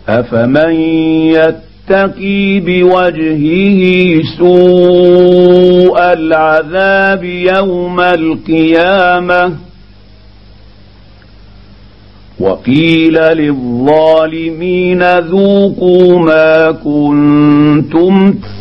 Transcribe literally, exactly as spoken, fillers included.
أفمن يتقي بوجهه سوء العذاب يوم القيامة وقيل للظالمين ذوقوا ما كنتم